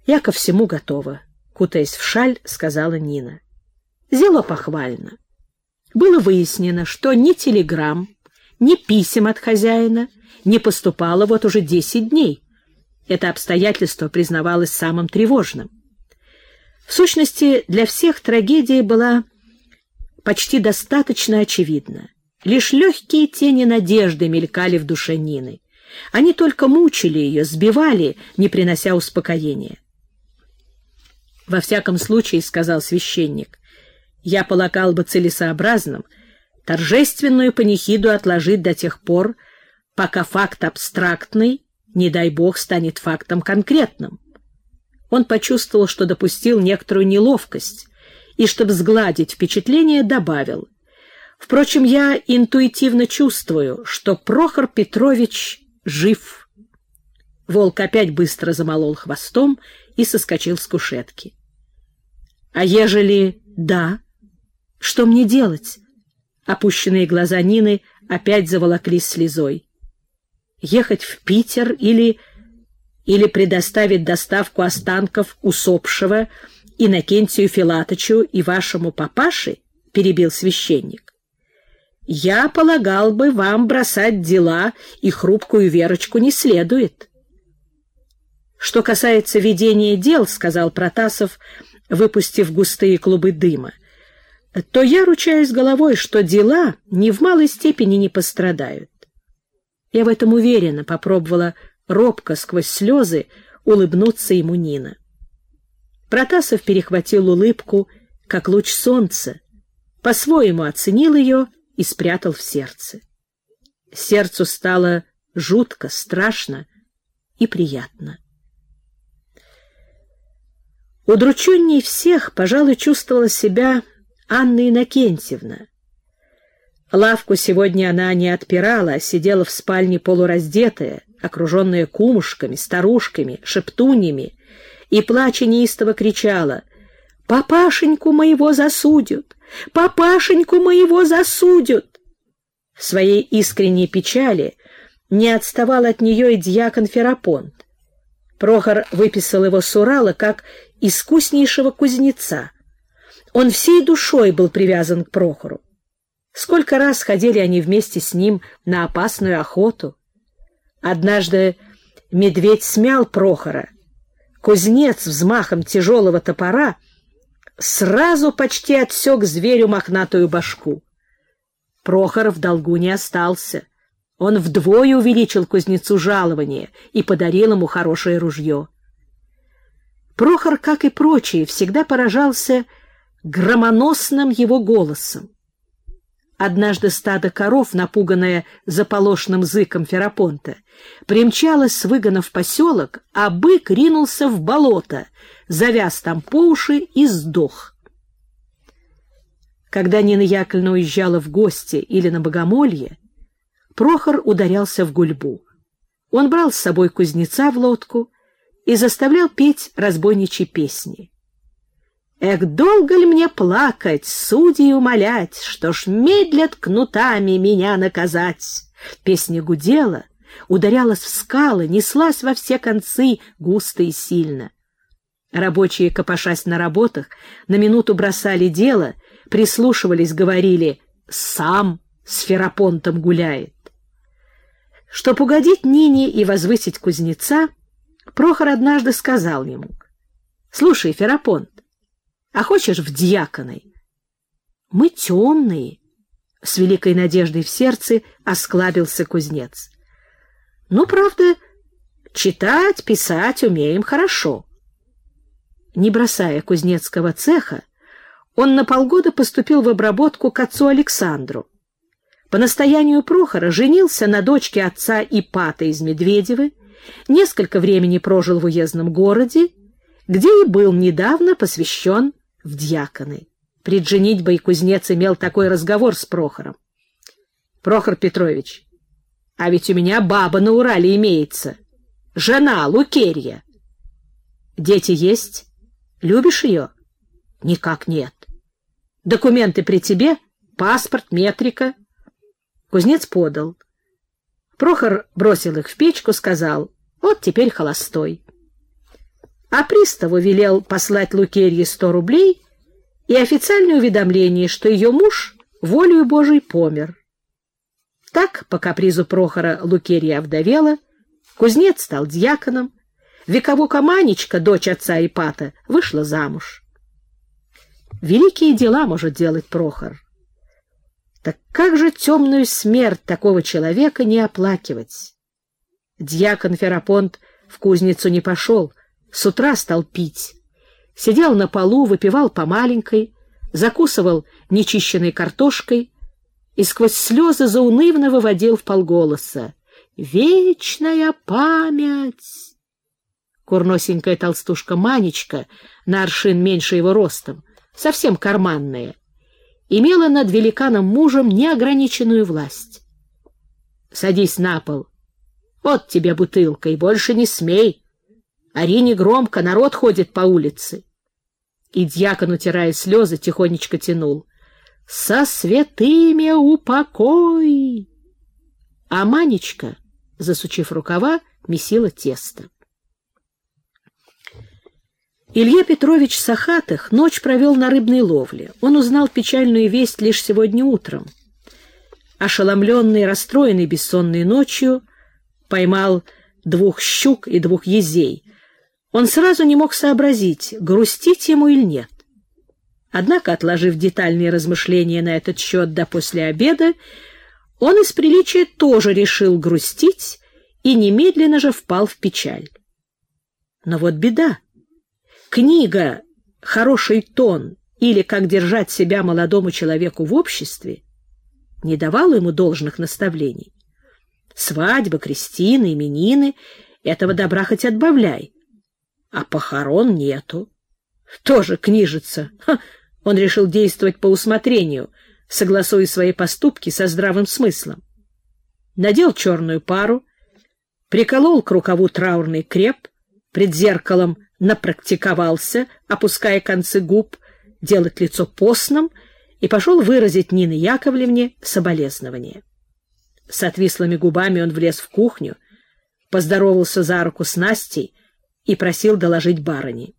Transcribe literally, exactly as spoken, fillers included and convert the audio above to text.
Я ко всему готова, кутаясь в шаль, сказала Нина. Зело похвально. Было выяснено, что ни телеграмм, ни писем от хозяина не поступало вот уже десять дней. Это обстоятельство признавалось самым тревожным. В сущности, для всех трагедия была почти достаточно очевидна. Лишь легкие тени надежды мелькали в душе Нины. Они только мучили ее, сбивали, не принося успокоения. «Во всяком случае, — сказал священник, — я полагал бы целесообразным торжественную панихиду отложить до тех пор, пока факт абстрактный, не дай бог, станет фактом конкретным». Он почувствовал, что допустил некоторую неловкость, и, чтобы сгладить впечатление, добавил: «Впрочем, я интуитивно чувствую, что Прохор Петрович жив». Волк опять быстро замолол хвостом и соскочил с кушетки. «А ежели да, что мне делать?» Опущенные глаза Нины опять заволоклись слезой. «Ехать в Питер или... или предоставить доставку останков усопшего Иннокентию Филатычу и вашему папаше?» — перебил священник. «Я полагал бы, вам бросать дела и хрупкую Верочку не следует». «Что касается ведения дел, — сказал Протасов, выпустив густые клубы дыма, — то я ручаюсь головой, что дела ни в малой степени не пострадают». «Я в этом уверена», — попробовала робко сквозь слезы улыбнуться ему Нина. Протасов перехватил улыбку, как луч солнца, по-своему оценил ее и спрятал в сердце. Сердцу стало жутко, страшно и приятно. Удрученней всех, пожалуй, чувствовала себя Анна Иннокентьевна. Лавку сегодня она не отпирала, а сидела в спальне полураздетая, окруженная кумушками, старушками, шептуньями, и, плача, неистово кричала: «Папашеньку моего засудят! Папашеньку моего засудят!» В своей искренней печали не отставал от нее и дьякон Ферапонт. Прохор выписал его с Урала как искуснейшего кузнеца. Он всей душой был привязан к Прохору. Сколько раз ходили они вместе с ним на опасную охоту. Однажды медведь смял Прохора. Кузнец взмахом тяжелого топора сразу почти отсек зверю мохнатую башку. Прохор в долгу не остался. Он вдвое увеличил кузнецу жалование и подарил ему хорошее ружье. Прохор, как и прочие, всегда поражался громоносным его голосом. Однажды стадо коров, напуганное заполошным зыком Ферапонта, примчалось с выгона в поселок, а бык ринулся в болото, завяз там по уши и сдох. Когда Нина Яковлевна уезжала в гости или на богомолье, Прохор ударялся в гульбу. Он брал с собой кузнеца в лодку и заставлял петь разбойничьи песни. «Эх, долго ли мне плакать, судей умолять, что ж медлят кнутами меня наказать?» Песня гудела, ударялась в скалы, неслась во все концы густо и сильно. Рабочие, копошась на работах, на минуту бросали дело, прислушивались, говорили: «Сам с Ферапонтом гуляет». Чтоб угодить Нине и возвысить кузнеца, Прохор однажды сказал ему: «Слушай, Ферапонт, а хочешь в дьяконы?» «Мы темные», — с великой надеждой в сердце осклабился кузнец. «Ну, правда, читать, писать умеем хорошо». Не бросая кузнецкого цеха, он на полгода поступил в обработку к отцу Александру. По настоянию Прохора женился на дочке отца Ипата из Медведевы, несколько времени прожил в уездном городе, где и был недавно посвящен в дьяконы. Пред женитьбой кузнец имел такой разговор с Прохором: «Прохор Петрович, а ведь у меня баба на Урале имеется, жена Лукерья. Дети есть? Любишь ее?» «Никак нет». «Документы при тебе? Паспорт, метрика?» Кузнец подал. Прохор бросил их в печку, сказал: «Вот теперь холостой». а приставу велел послать Лукерье сто рублей и официальное уведомление, что ее муж волею Божией помер. Так, по капризу Прохора, Лукерья овдовела, кузнец стал дьяконом, вековука Манечка, дочь отца Ипата, вышла замуж. Великие дела может делать Прохор. Так как же темную смерть такого человека не оплакивать? Дьякон Ферапонт в кузницу не пошел, с утра стал пить. Сидел на полу, выпивал по маленькой, закусывал нечищенной картошкой и сквозь слезы заунывно выводил вполголоса: «Вечная память!» Курносенькая толстушка Манечка, на аршин меньше его ростом, совсем карманная, имела над великаном мужем неограниченную власть. «Садись на пол. Вот тебе бутылка, и больше не смей. Ори негромко, народ ходит по улице». И дьякон, утирая слезы, тихонечко тянул: «Со святыми упокой!» А Манечка, засучив рукава, месила тесто. Илья Петрович Сахатых ночь провел на рыбной ловле. Он узнал печальную весть лишь сегодня утром. Ошеломленный, расстроенный бессонной ночью, поймал двух щук и двух езей. Он сразу не мог сообразить, грустить ему или нет. Однако, отложив детальные размышления на этот счет до после обеда, он из приличия тоже решил грустить и немедленно же впал в печаль. Но вот беда. Книга «Хороший тон» или «Как держать себя молодому человеку в обществе» не давала ему должных наставлений. Свадьбы, крестины, именины — этого добра хоть отбавляй. А похорон нету. Тоже книжица. Ха! Он решил действовать по усмотрению, согласуя свои поступки со здравым смыслом. Надел черную пару, приколол к рукаву траурный креп, пред зеркалом напрактиковался, опуская концы губ, делать лицо постным, и пошел выразить Нине Яковлевне соболезнование. С отвислыми губами он влез в кухню, поздоровался за руку с Настей и просил доложить барыне.